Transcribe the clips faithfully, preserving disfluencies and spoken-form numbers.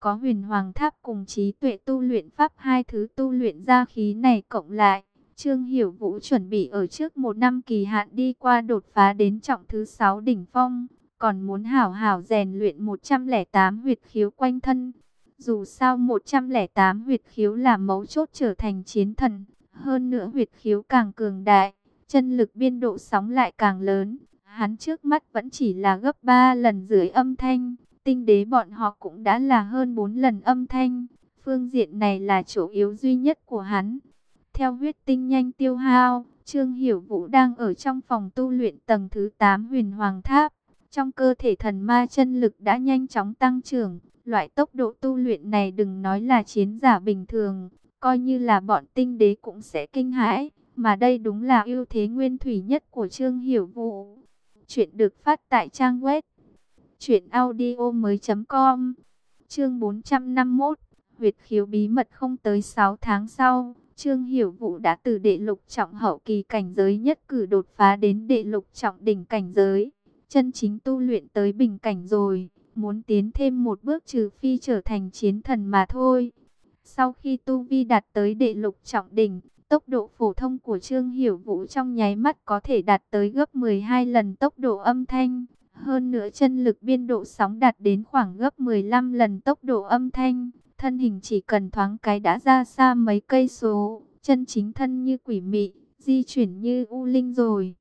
có huyền hoàng tháp cùng trí tuệ tu luyện pháp, hai thứ tu luyện ra khí này cộng lại, Trương Hiểu Vũ chuẩn bị ở trước một năm kỳ hạn đi qua đột phá đến trọng thứ sáu đỉnh phong, còn muốn hảo hảo rèn luyện một trăm lẻ tám huyệt khiếu quanh thân. Dù sao một trăm lẻ tám huyệt khiếu là mấu chốt trở thành chiến thần, hơn nữa huyệt khiếu càng cường đại, chân lực biên độ sóng lại càng lớn. Hắn trước mắt vẫn chỉ là gấp ba lần dưới âm thanh, tinh đế bọn họ cũng đã là hơn bốn lần âm thanh. Phương diện này là chỗ yếu duy nhất của hắn. Theo huyết tinh nhanh tiêu hao, Trương Hiểu Vũ đang ở trong phòng tu luyện tầng thứ tám huyền hoàng tháp. Trong cơ thể thần ma chân lực đã nhanh chóng tăng trưởng. Loại tốc độ tu luyện này đừng nói là chiến giả bình thường, coi như là bọn tinh đế cũng sẽ kinh hãi. Mà đây đúng là ưu thế nguyên thủy nhất của Trương Hiểu Vũ. Chuyện được phát tại trang web truyện audio mới chấm com. Chương bốn trăm năm mươi mốt, huyệt khiếu bí mật. Không tới sáu tháng sau, Trương Hiểu Vũ đã từ đệ lục trọng hậu kỳ cảnh giới nhất cử đột phá đến đệ lục trọng đỉnh cảnh giới, chân chính tu luyện tới bình cảnh rồi. Muốn tiến thêm một bước trừ phi trở thành chiến thần mà thôi. Sau khi tu vi đạt tới đệ lục trọng đỉnh, tốc độ phổ thông của Trương Hiểu Vũ trong nháy mắt có thể đạt tới gấp mười hai lần tốc độ âm thanh. Hơn nữa chân lực biên độ sóng đạt đến khoảng gấp mười lăm lần tốc độ âm thanh. Thân hình chỉ cần thoáng cái đã ra xa mấy cây số, chân chính thân như quỷ mị, di chuyển như u linh rồi.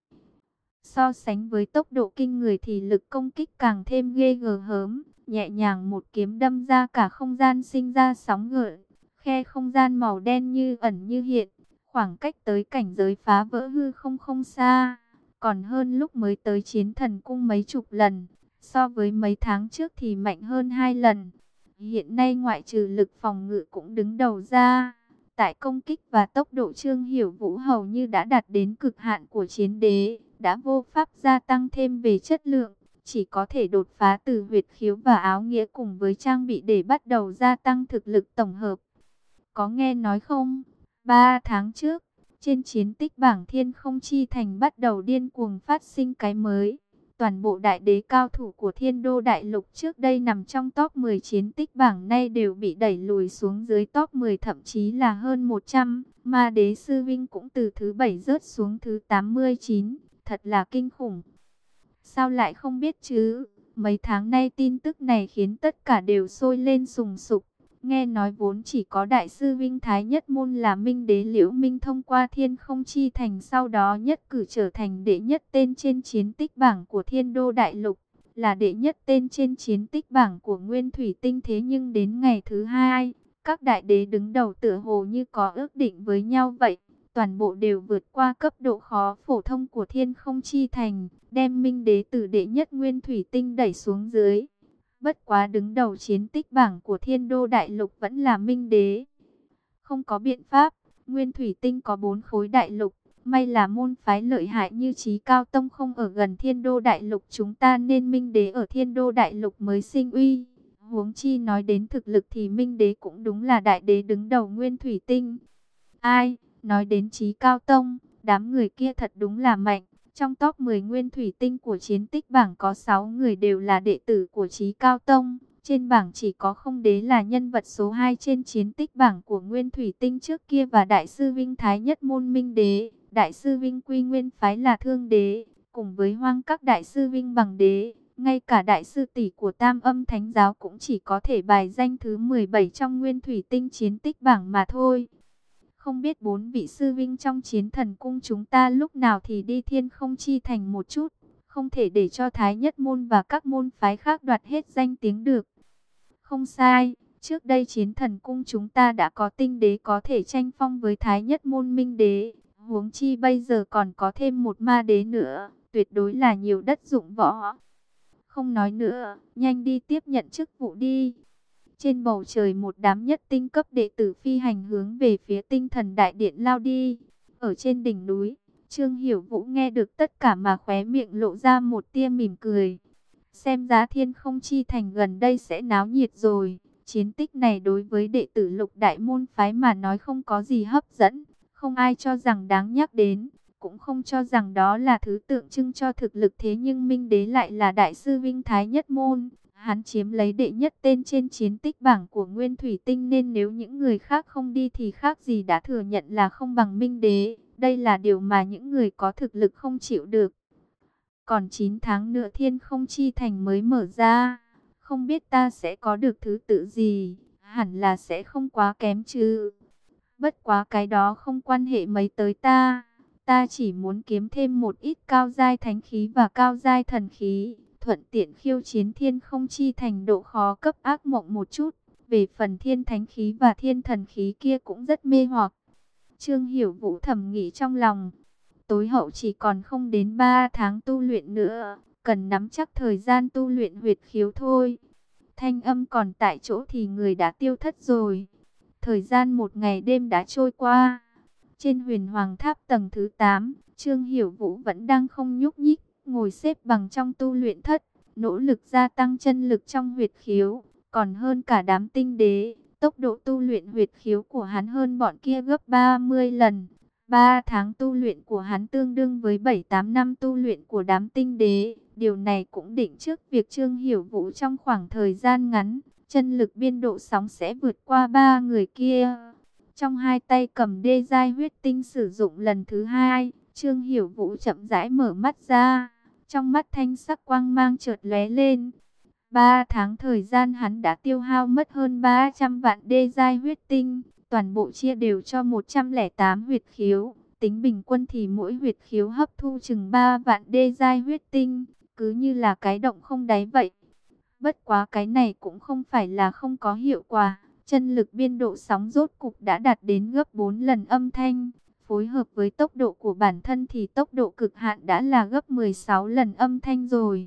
So sánh với tốc độ kinh người thì lực công kích càng thêm ghê gờ hớm, nhẹ nhàng một kiếm đâm ra cả không gian sinh ra sóng gợn, khe không gian màu đen như ẩn như hiện, khoảng cách tới cảnh giới phá vỡ hư không không xa, còn hơn lúc mới tới chiến thần cung mấy chục lần, so với mấy tháng trước thì mạnh hơn hai lần. Hiện nay ngoại trừ lực phòng ngự cũng đứng đầu ra. Tại công kích và tốc độ Trương Hiểu Vũ hầu như đã đạt đến cực hạn của chiến đế, đã vô pháp gia tăng thêm về chất lượng, chỉ có thể đột phá từ huyệt khiếu và áo nghĩa cùng với trang bị để bắt đầu gia tăng thực lực tổng hợp. Có nghe nói không? Ba tháng trước, trên chiến tích bảng Thiên Không Chi Thành bắt đầu điên cuồng phát sinh cái mới. Toàn bộ đại đế cao thủ của Thiên Đô Đại Lục trước đây nằm trong top mười chiến tích bảng nay đều bị đẩy lùi xuống dưới top mười, thậm chí là hơn một trăm. Ma đế Sư Vinh cũng từ thứ bảy rớt xuống thứ tám mươi chín. Thật là kinh khủng. Sao lại không biết chứ? Mấy tháng nay tin tức này khiến tất cả đều sôi lên sùng sục. Nghe nói vốn chỉ có đại sư Vinh Thái Nhất Môn là Minh Đế Liễu Minh thông qua Thiên Không Chi Thành, sau đó nhất cử trở thành đệ nhất tên trên chiến tích bảng của Thiên Đô Đại Lục, là đệ nhất tên trên chiến tích bảng của Nguyên Thủy Tinh. Thế nhưng đến ngày thứ hai, các đại đế đứng đầu tựa hồ như có ước định với nhau vậy, toàn bộ đều vượt qua cấp độ khó phổ thông của Thiên Không Chi Thành, đem Minh Đế từ đệ nhất Nguyên Thủy Tinh đẩy xuống dưới. Bất quá đứng đầu chiến tích bảng của Thiên Đô Đại Lục vẫn là Minh Đế. Không có biện pháp, Nguyên Thủy Tinh có bốn khối đại lục, may là môn phái lợi hại như Chí Cao Tông không ở gần Thiên Đô Đại Lục chúng ta nên Minh Đế ở Thiên Đô Đại Lục mới sinh uy. Huống chi nói đến thực lực thì Minh Đế cũng đúng là đại đế đứng đầu Nguyên Thủy Tinh. Ai, nói đến Chí Cao Tông, đám người kia thật đúng là mạnh. Trong top mười Nguyên Thủy Tinh của chiến tích bảng có sáu người đều là đệ tử của Chí Cao Tông. Trên bảng chỉ có Không Đế là nhân vật số hai trên chiến tích bảng của Nguyên Thủy Tinh trước kia và Đại sư Vinh Thái Nhất Môn Minh Đế. Đại sư Vinh Quy Nguyên Phái là Thương Đế, cùng với Hoang Các Đại sư Vinh Bằng Đế. Ngay cả Đại sư tỷ của Tam Âm Thánh Giáo cũng chỉ có thể bài danh thứ mười bảy trong Nguyên Thủy Tinh chiến tích bảng mà thôi. Không biết bốn vị sư vinh trong chiến thần cung chúng ta lúc nào thì đi Thiên Không Chi Thành một chút. Không thể để cho Thái Nhất Môn và các môn phái khác đoạt hết danh tiếng được. Không sai, trước đây chiến thần cung chúng ta đã có tinh đế có thể tranh phong với Thái Nhất Môn Minh Đế. Huống chi bây giờ còn có thêm một ma đế nữa, tuyệt đối là nhiều đất dụng võ. Không nói nữa, nhanh đi tiếp nhận chức vụ đi. Trên bầu trời một đám nhất tinh cấp đệ tử phi hành hướng về phía tinh thần đại điện lao đi. Ở trên đỉnh núi, Trương Hiểu Vũ nghe được tất cả mà khóe miệng lộ ra một tia mỉm cười. Xem giá Thiên Không Chi Thành gần đây sẽ náo nhiệt rồi. Chiến tích này đối với đệ tử lục đại môn phái mà nói không có gì hấp dẫn. Không ai cho rằng đáng nhắc đến, cũng không cho rằng đó là thứ tượng trưng cho thực lực. Thế nhưng Minh Đế lại là Đại sư Vinh Thái Nhất Môn. Hắn chiếm lấy đệ nhất tên trên chiến tích bảng của Nguyên Thủy Tinh, nên nếu những người khác không đi thì khác gì đã thừa nhận là không bằng Minh Đế. Đây là điều mà những người có thực lực không chịu được. Còn chín tháng nữa Thiên Không Chi Thành mới mở ra. Không biết ta sẽ có được thứ tự gì, hẳn là sẽ không quá kém chứ. Bất quá cái đó không quan hệ mấy tới ta. Ta chỉ muốn kiếm thêm một ít cao giai thánh khí và cao giai thần khí, thuận tiện khiêu chiến Thiên Không Chi Thành độ khó cấp ác mộng một chút. Về phần thiên thánh khí và thiên thần khí kia cũng rất mê hoặc. Trương Hiểu Vũ thầm nghĩ trong lòng. Tối hậu chỉ còn không đến ba tháng tu luyện nữa, cần nắm chắc thời gian tu luyện huyệt khiếu thôi. Thanh âm còn tại chỗ thì người đã tiêu thất rồi. Thời gian một ngày đêm đã trôi qua. Trên Huyền Hoàng Tháp tầng thứ tám, Trương Hiểu Vũ vẫn đang không nhúc nhích, ngồi xếp bằng trong tu luyện thất, nỗ lực gia tăng chân lực trong huyệt khiếu, còn hơn cả đám tinh đế. Tốc độ tu luyện huyệt khiếu của hắn hơn bọn kia gấp ba mươi lần. ba tháng tu luyện của hắn tương đương với bảy tám năm tu luyện của đám tinh đế. Điều này cũng định trước việc Trương Hiểu Vũ trong khoảng thời gian ngắn, chân lực biên độ sóng sẽ vượt qua ba người kia. Trong hai tay cầm đê giai huyết tinh sử dụng lần thứ hai, Trương Hiểu Vũ chậm rãi mở mắt ra. Trong mắt thanh sắc quang mang chợt lóe lên. Ba tháng thời gian hắn đã tiêu hao mất hơn ba trăm vạn đê giai huyết tinh. Toàn bộ chia đều cho một trăm lẻ tám huyệt khiếu. Tính bình quân thì mỗi huyệt khiếu hấp thu chừng ba vạn đê giai huyết tinh. Cứ như là cái động không đáy vậy. Bất quá cái này cũng không phải là không có hiệu quả. Chân lực biên độ sóng rốt cục đã đạt đến gấp bốn lần âm thanh. Phối hợp với tốc độ của bản thân thì tốc độ cực hạn đã là gấp mười sáu lần âm thanh rồi.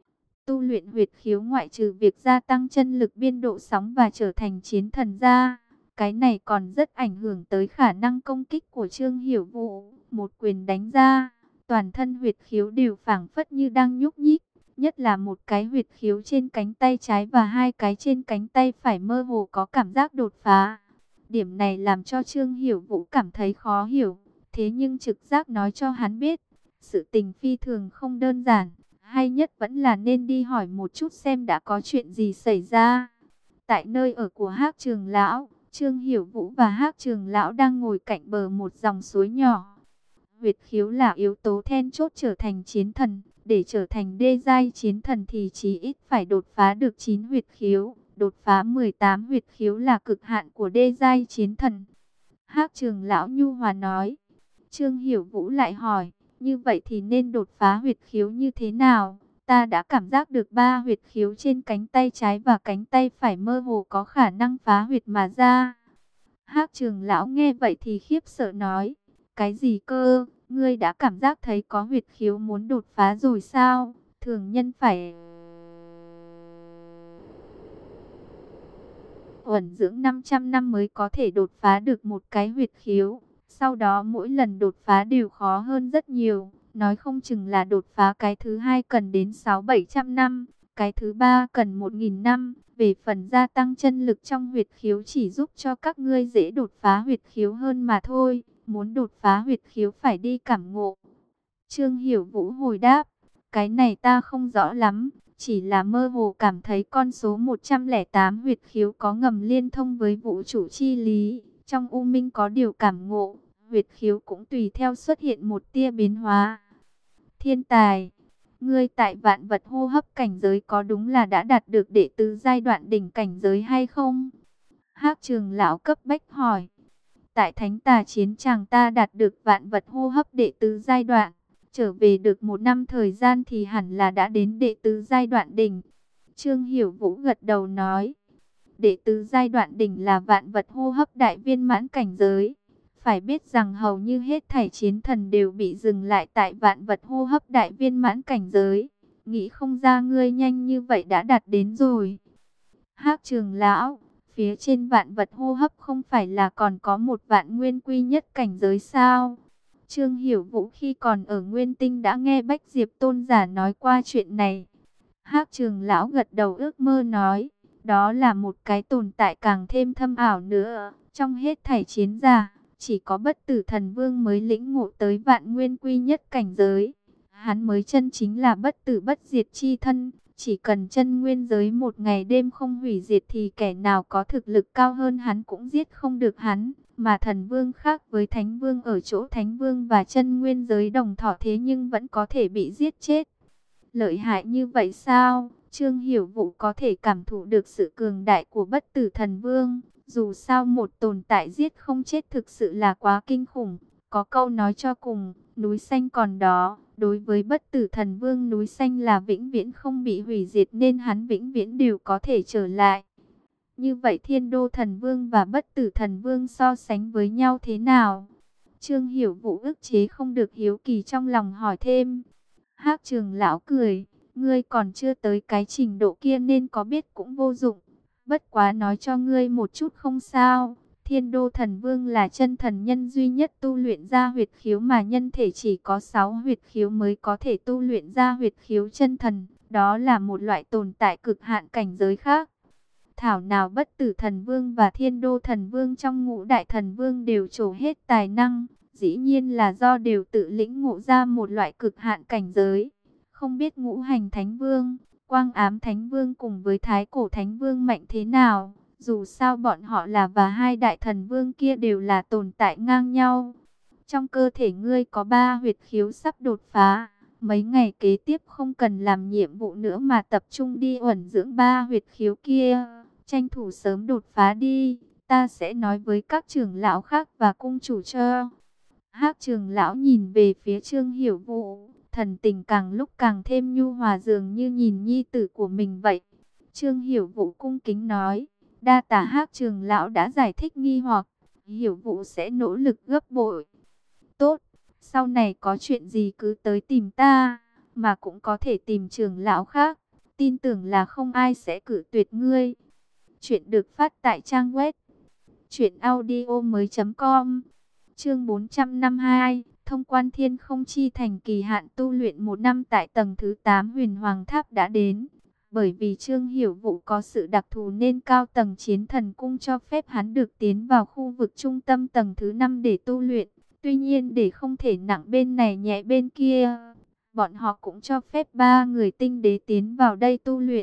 Tu luyện huyệt khiếu ngoại trừ việc gia tăng chân lực biên độ sóng và trở thành chiến thần ra, cái này còn rất ảnh hưởng tới khả năng công kích của Trương Hiểu Vũ. Một quyền đánh ra, toàn thân huyệt khiếu đều phảng phất như đang nhúc nhích. Nhất là một cái huyệt khiếu trên cánh tay trái và hai cái trên cánh tay phải mơ hồ có cảm giác đột phá. Điểm này làm cho Trương Hiểu Vũ cảm thấy khó hiểu. Thế nhưng trực giác nói cho hắn biết, sự tình phi thường không đơn giản. Hay nhất vẫn là nên đi hỏi một chút xem đã có chuyện gì xảy ra. Tại nơi ở của Hắc Trường Lão, Trương Hiểu Vũ và Hắc Trường Lão đang ngồi cạnh bờ một dòng suối nhỏ. Huyệt khiếu là yếu tố then chốt trở thành chiến thần. Để trở thành đê giai chiến thần thì chí ít phải đột phá được chín huyệt khiếu. Đột phá mười tám huyệt khiếu là cực hạn của đê giai chiến thần. Hắc Trường Lão nhu hòa nói. Trương Hiểu Vũ lại hỏi, như vậy thì nên đột phá huyệt khiếu như thế nào? Ta đã cảm giác được ba huyệt khiếu trên cánh tay trái và cánh tay phải mơ hồ có khả năng phá huyệt mà ra. Hắc Trường Lão nghe vậy thì khiếp sợ nói, cái gì cơ? Ngươi đã cảm giác thấy có huyệt khiếu muốn đột phá rồi sao? Thường nhân phải uẩn dưỡng năm trăm năm mới có thể đột phá được một cái huyệt khiếu. Sau đó mỗi lần đột phá đều khó hơn rất nhiều. Nói không chừng là đột phá cái thứ hai cần đến sáu bảy trăm năm. Cái thứ ba cần một nghìn năm. Về phần gia tăng chân lực trong huyệt khiếu chỉ giúp cho các ngươi dễ đột phá huyệt khiếu hơn mà thôi. Muốn đột phá huyệt khiếu phải đi cảm ngộ. Trương Hiểu Vũ hồi đáp, cái này ta không rõ lắm. Chỉ là mơ hồ cảm thấy con số một trăm lẻ tám huyệt khiếu có ngầm liên thông với vũ trụ chi lý. Trong u minh có điều cảm ngộ, huyệt khiếu cũng tùy theo xuất hiện một tia biến hóa. Thiên tài, ngươi tại vạn vật hô hấp cảnh giới có đúng là đã đạt được đệ tứ giai đoạn đỉnh cảnh giới hay không? Hắc Trường Lão cấp bách hỏi. Tại Thánh Tà Chiến Tràng ta đạt được vạn vật hô hấp đệ tứ giai đoạn. Trở về được một năm thời gian thì hẳn là đã đến đệ tứ giai đoạn đỉnh. Trương Hiểu Vũ gật đầu nói. Đệ tứ giai đoạn đỉnh là vạn vật hô hấp đại viên mãn cảnh giới. Phải biết rằng hầu như hết thảy chiến thần đều bị dừng lại tại vạn vật hô hấp đại viên mãn cảnh giới. Nghĩ không ra ngươi nhanh như vậy đã đạt đến rồi. Hắc Trường Lão, phía trên vạn vật hô hấp không phải là còn có một vạn nguyên quy nhất cảnh giới sao? Trương Hiểu Vũ khi còn ở Nguyên Tinh đã nghe Bách Diệp Tôn giả nói qua chuyện này. Hắc Trường Lão gật đầu ước mơ nói, đó là một cái tồn tại càng thêm thâm ảo nữa. Trong hết thảy chiến giả, chỉ có Bất Tử Thần Vương mới lĩnh ngộ tới vạn nguyên quy nhất cảnh giới. Hắn mới chân chính là bất tử bất diệt chi thân, Chỉ cần chân nguyên giới một ngày đêm không hủy diệt thì kẻ nào có thực lực cao hơn hắn cũng giết không được hắn. Mà thần vương khác với thánh vương ở chỗ thánh vương và chân nguyên giới đồng thọ thế nhưng vẫn có thể bị giết chết. Lợi hại như vậy sao? Trương Hiểu Vũ có thể cảm thụ được sự cường đại của bất tử thần vương. Dù sao một tồn tại giết không chết thực sự là quá kinh khủng. Có câu nói cho cùng, núi xanh còn đó. Đối với bất tử thần vương, núi xanh là vĩnh viễn không bị hủy diệt nên hắn vĩnh viễn đều có thể trở lại. Như vậy Thiên Đô thần vương và bất tử thần vương so sánh với nhau thế nào? Trương Hiểu Vũ ức chế không được hiếu kỳ trong lòng hỏi thêm. Hắc Trường lão cười, ngươi còn chưa tới cái trình độ kia nên có biết cũng vô dụng. Bất quá nói cho ngươi một chút không sao. Thiên Đô thần vương là chân thần nhân duy nhất tu luyện ra huyệt khiếu mà nhân thể chỉ có sáu huyệt khiếu mới có thể tu luyện ra huyệt khiếu chân thần. Đó là một loại tồn tại cực hạn cảnh giới khác. Thảo nào bất tử thần vương và thiên đô thần vương trong ngũ đại thần vương đều trổ hết tài năng. Dĩ nhiên là do đều tự lĩnh ngộ ra một loại cực hạn cảnh giới. Không biết ngũ hành thánh vương, quang ám thánh vương cùng với thái cổ thánh vương mạnh thế nào. Dù sao bọn họ là và hai đại thần vương kia đều là tồn tại ngang nhau. Trong cơ thể ngươi có ba huyệt khiếu sắp đột phá. Mấy ngày kế tiếp không cần làm nhiệm vụ nữa mà tập trung đi uẩn dưỡng ba huyệt khiếu kia. Tranh thủ sớm đột phá đi. Ta sẽ nói với các trưởng lão khác và cung chủ cho. Hắc Trường lão nhìn về phía Trương Hiểu Vũ, thần tình càng lúc càng thêm nhu hòa dường như nhìn nhi tử của mình vậy. Trương Hiểu Vũ cung kính nói, đa tạ Hắc Trường lão đã giải thích nghi hoặc, Hiểu Vũ sẽ nỗ lực gấp bội. Tốt, sau này có chuyện gì cứ tới tìm ta, mà cũng có thể tìm trưởng lão khác, tin tưởng là không ai sẽ cự tuyệt ngươi. Chuyện được phát tại trang web truyện audio mới chấm com. Chương bốn trăm năm mươi hai, thông quan thiên không chi thành kỳ hạn tu luyện một năm tại tầng thứ tám Huyền Hoàng Tháp đã đến. Bởi vì Trương Hiểu Vũ có sự đặc thù nên cao tầng chiến thần cung cho phép hắn được tiến vào khu vực trung tâm tầng thứ năm để tu luyện. Tuy nhiên để không thể nặng bên này nhẹ bên kia, bọn họ cũng cho phép ba người tinh đế tiến vào đây tu luyện.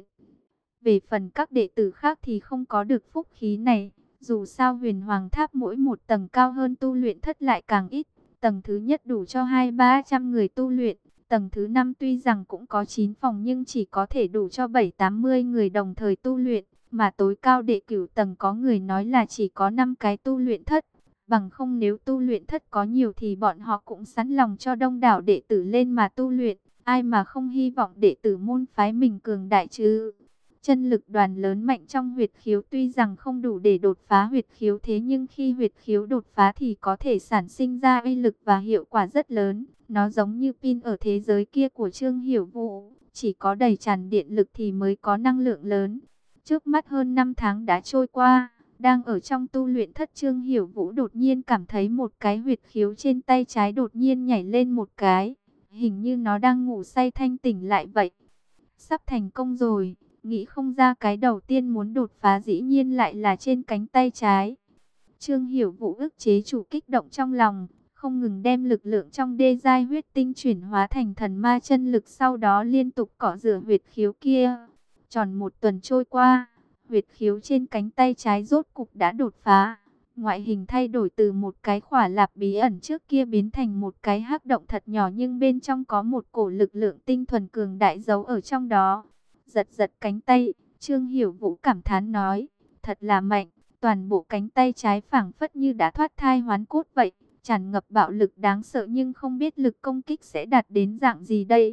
Về phần các đệ tử khác thì không có được phúc khí này. Dù sao Huyền Hoàng Tháp mỗi một tầng cao hơn tu luyện thất lại càng ít. Tầng thứ nhất đủ cho hai ba trăm người tu luyện. Tầng thứ năm tuy rằng cũng có chín phòng nhưng chỉ có thể đủ cho bảy tám mươi người đồng thời tu luyện. Mà tối cao đệ cửu tầng có người nói là chỉ có năm cái tu luyện thất. Bằng không nếu tu luyện thất có nhiều thì bọn họ cũng sẵn lòng cho đông đảo đệ tử lên mà tu luyện. Ai mà không hy vọng đệ tử môn phái mình cường đại chứ. Chân lực đoàn lớn mạnh trong huyệt khiếu tuy rằng không đủ để đột phá huyệt khiếu thế nhưng khi huyệt khiếu đột phá thì có thể sản sinh ra uy lực và hiệu quả rất lớn. Nó giống như pin ở thế giới kia của Trương Hiểu Vũ, chỉ có đầy tràn điện lực thì mới có năng lượng lớn. Trước mắt hơn năm tháng đã trôi qua, đang ở trong tu luyện thất Trương Hiểu Vũ đột nhiên cảm thấy một cái huyệt khiếu trên tay trái đột nhiên nhảy lên một cái. Hình như nó đang ngủ say thanh tỉnh lại vậy. Sắp thành công rồi. Nghĩ không ra cái đầu tiên muốn đột phá dĩ nhiên lại là trên cánh tay trái. Trương Hiểu Vũ ức chế chủ kích động trong lòng, không ngừng đem lực lượng trong đê giai huyết tinh chuyển hóa thành thần ma chân lực, sau đó liên tục cọ rửa huyệt khiếu kia. Tròn một tuần trôi qua, huyệt khiếu trên cánh tay trái rốt cục đã đột phá. Ngoại hình thay đổi từ một cái khỏa lạp bí ẩn trước kia biến thành một cái hắc động thật nhỏ, nhưng bên trong có một cổ lực lượng tinh thuần cường đại giấu ở trong đó. Giật giật cánh tay, Trương Hiểu Vũ cảm thán nói, thật là mạnh, toàn bộ cánh tay trái phảng phất như đã thoát thai hoán cốt vậy, tràn ngập bạo lực đáng sợ nhưng không biết lực công kích sẽ đạt đến dạng gì đây.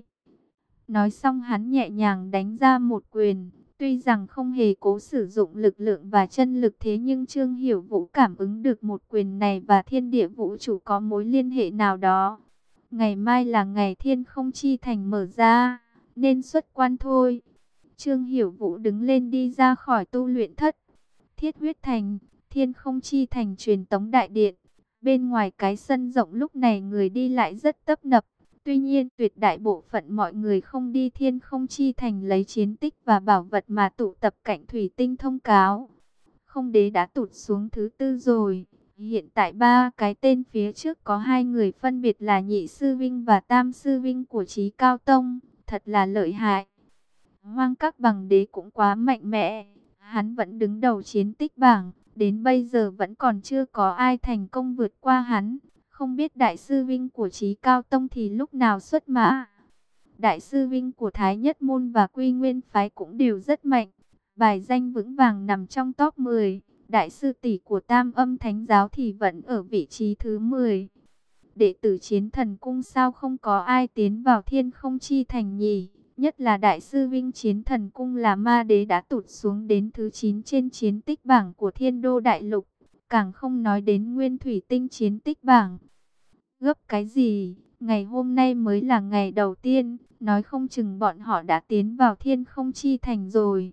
Nói xong hắn nhẹ nhàng đánh ra một quyền, tuy rằng không hề cố sử dụng lực lượng và chân lực thế nhưng Trương Hiểu Vũ cảm ứng được một quyền này và thiên địa vũ trụ có mối liên hệ nào đó. Ngày mai là ngày thiên không chi thành mở ra, nên xuất quan thôi. Trương Hiểu Vũ đứng lên đi ra khỏi tu luyện thất. Thiết huyết thành, thiên không chi thành truyền tống đại điện. Bên ngoài cái sân rộng lúc này người đi lại rất tấp nập. Tuy nhiên tuyệt đại bộ phận mọi người không đi thiên không chi thành lấy chiến tích và bảo vật mà tụ tập cạnh thủy tinh thông cáo. Không đế đã tụt xuống thứ tư rồi. Hiện tại ba cái tên phía trước có hai người phân biệt là nhị sư vinh và tam sư vinh của Chí Cao Tông. Thật là lợi hại. Hoang Các Bằng Đế cũng quá mạnh mẽ, hắn vẫn đứng đầu chiến tích bảng, đến bây giờ vẫn còn chưa có ai thành công vượt qua hắn. Không biết đại sư vinh của Chí Cao Tông thì lúc nào xuất mã. Đại sư vinh của Thái Nhất Môn và Quy Nguyên Phái cũng đều rất mạnh, bài danh vững vàng nằm trong top mười. Đại sư tỷ của Tam Âm Thánh Giáo thì vẫn ở vị trí thứ mười. Đệ tử Chiến Thần Cung sao không có ai tiến vào Thiên Không Chi Thành nhỉ? Nhất là Đại sư Vinh Chiến Thần Cung là ma đế đã tụt xuống đến thứ chín trên chiến tích bảng của Thiên Đô Đại Lục. Càng không nói đến Nguyên Thủy Tinh chiến tích bảng. Gấp cái gì? Ngày hôm nay mới là ngày đầu tiên, nói không chừng bọn họ đã tiến vào Thiên Không Chi Thành rồi.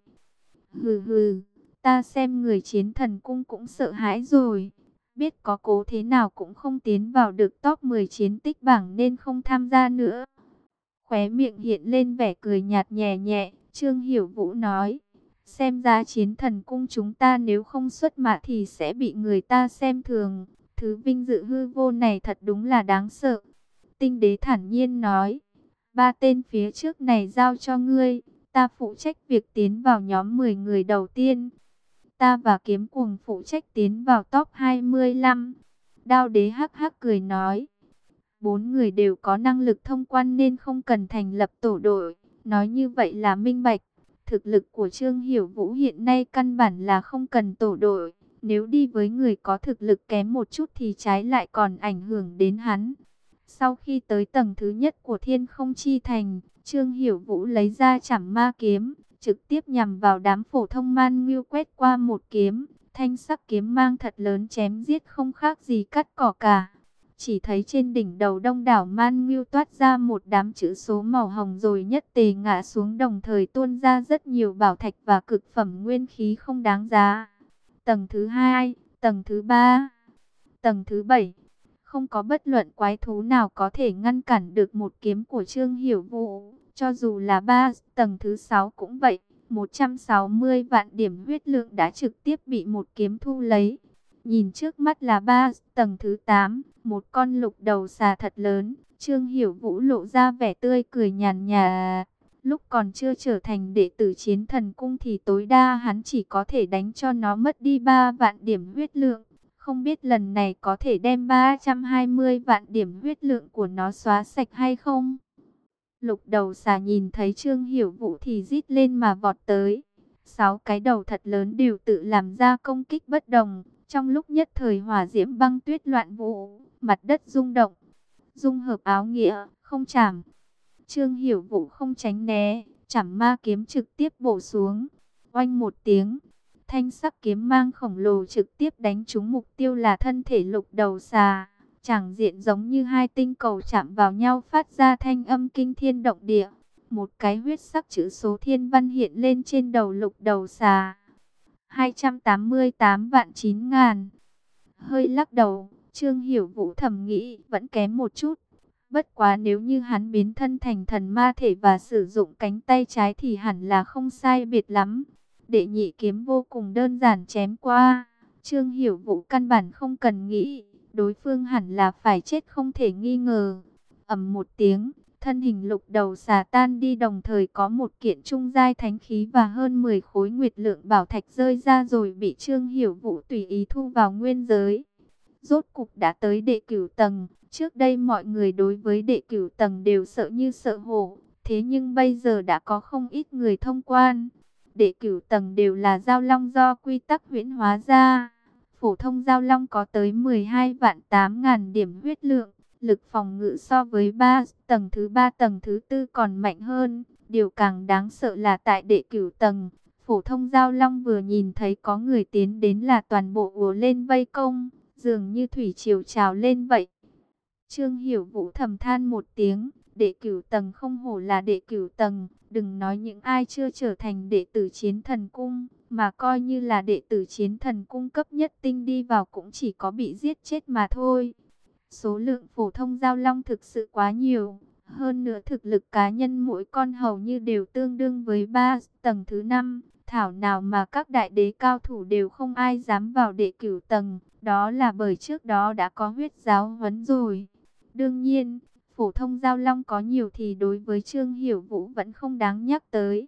Hừ hừ, ta xem người Chiến Thần Cung cũng sợ hãi rồi. Biết có cố thế nào cũng không tiến vào được top mười chiến tích bảng nên không tham gia nữa. Khóe miệng hiện lên vẻ cười nhạt nhẹ nhẹ, Trương Hiểu Vũ nói. Xem ra Chiến Thần Cung chúng ta nếu không xuất mã thì sẽ bị người ta xem thường. Thứ vinh dự hư vô này thật đúng là đáng sợ. Tinh Đế thản nhiên nói. Ba tên phía trước này giao cho ngươi, ta phụ trách việc tiến vào nhóm mười người đầu tiên. Ta và Kiếm Cuồng phụ trách tiến vào top hai mươi lăm. Đao Đế hắc hắc cười nói. Bốn người đều có năng lực thông quan nên không cần thành lập tổ đội. Nói như vậy là minh bạch. Thực lực của Trương Hiểu Vũ hiện nay căn bản là không cần tổ đội. Nếu đi với người có thực lực kém một chút thì trái lại còn ảnh hưởng đến hắn. Sau khi tới tầng thứ nhất của Thiên Không Chi Thành, Trương Hiểu Vũ lấy ra Trảm Ma Kiếm, trực tiếp nhằm vào đám phổ thông man ngưu quét qua một kiếm. Thanh sắc kiếm mang thật lớn chém giết không khác gì cắt cỏ cả. Chỉ thấy trên đỉnh đầu đông đảo man ngưu toát ra một đám chữ số màu hồng rồi nhất tề ngã xuống, đồng thời tuôn ra rất nhiều bảo thạch và cực phẩm nguyên khí không đáng giá. Tầng thứ hai, tầng thứ ba, tầng thứ bảy. Không có bất luận quái thú nào có thể ngăn cản được một kiếm của Trương Hiểu Vũ. Cho dù là ba tầng thứ sáu cũng vậy. một trăm sáu mươi vạn điểm huyết lượng đã trực tiếp bị một kiếm thu lấy. Nhìn trước mắt là ba tầng thứ tám, một con lục đầu xà thật lớn. Trương Hiểu Vũ lộ ra vẻ tươi cười nhàn nhạt. Lúc còn chưa trở thành đệ tử Chiến Thần Cung thì tối đa hắn chỉ có thể đánh cho nó mất đi ba vạn điểm huyết lượng. Không biết lần này có thể đem ba trăm hai mươi vạn điểm huyết lượng của nó xóa sạch hay không? Lục đầu xà nhìn thấy Trương Hiểu Vũ thì rít lên mà vọt tới. Sáu cái đầu thật lớn đều tự làm ra công kích bất đồng. Trong lúc nhất thời hỏa diễm băng tuyết loạn vũ, mặt đất rung động. Dung hợp áo nghĩa, không chảm. Trương Hiểu Vũ không tránh né, Trảm Ma Kiếm trực tiếp bổ xuống. Oanh một tiếng. Thanh sắc kiếm mang khổng lồ trực tiếp đánh trúng mục tiêu là thân thể lục đầu xà. Tràng diện giống như hai tinh cầu chạm vào nhau phát ra thanh âm kinh thiên động địa. Một cái huyết sắc chữ số thiên văn hiện lên trên đầu lục đầu xà. hai trăm tám mươi tám vạn chín ngàn. Hơi lắc đầu, Trương Hiểu Vũ thầm nghĩ vẫn kém một chút. Bất quá nếu như hắn biến thân thành thần ma thể và sử dụng cánh tay trái thì hẳn là không sai biệt lắm. Đệ nhị kiếm vô cùng đơn giản chém qua. Trương Hiểu Vũ căn bản không cần nghĩ, đối phương hẳn là phải chết không thể nghi ngờ. Ầm một tiếng, thân hình lục đầu xà tan đi, đồng thời có một kiện trung giai thánh khí và hơn mười khối nguyệt lượng bảo thạch rơi ra rồi bị Trương Hiểu Vũ tùy ý thu vào nguyên giới. Rốt cục đã tới đệ cửu tầng. Trước đây mọi người đối với đệ cửu tầng đều sợ như sợ hổ, thế nhưng bây giờ đã có không ít người thông quan. Đệ cửu tầng đều là giao long do quy tắc huyễn hóa ra. Phổ thông giao long có tới mười hai vạn tám ngàn điểm huyết lượng, lực phòng ngự so với ba tầng thứ ba tầng thứ tư còn mạnh hơn. Điều càng đáng sợ là tại đệ cửu tầng, phổ thông giao long vừa nhìn thấy có người tiến đến là toàn bộ ùa lên vây công, dường như thủy triều trào lên vậy. Trương Hiểu Vũ thầm than một tiếng, đệ cửu tầng không hổ là đệ cửu tầng, đừng nói những ai chưa trở thành đệ tử Chiến Thần Cung, mà coi như là đệ tử Chiến Thần Cung cấp nhất tinh đi vào cũng chỉ có bị giết chết mà thôi. Số lượng phổ thông giao long thực sự quá nhiều, hơn nữa thực lực cá nhân mỗi con hầu như đều tương đương với ba tầng thứ năm, thảo nào mà các đại đế cao thủ đều không ai dám vào đệ cửu tầng, đó là bởi trước đó đã có huyết giáo huấn rồi. Đương nhiên, phổ thông giao long có nhiều thì đối với Trương Hiểu Vũ vẫn không đáng nhắc tới.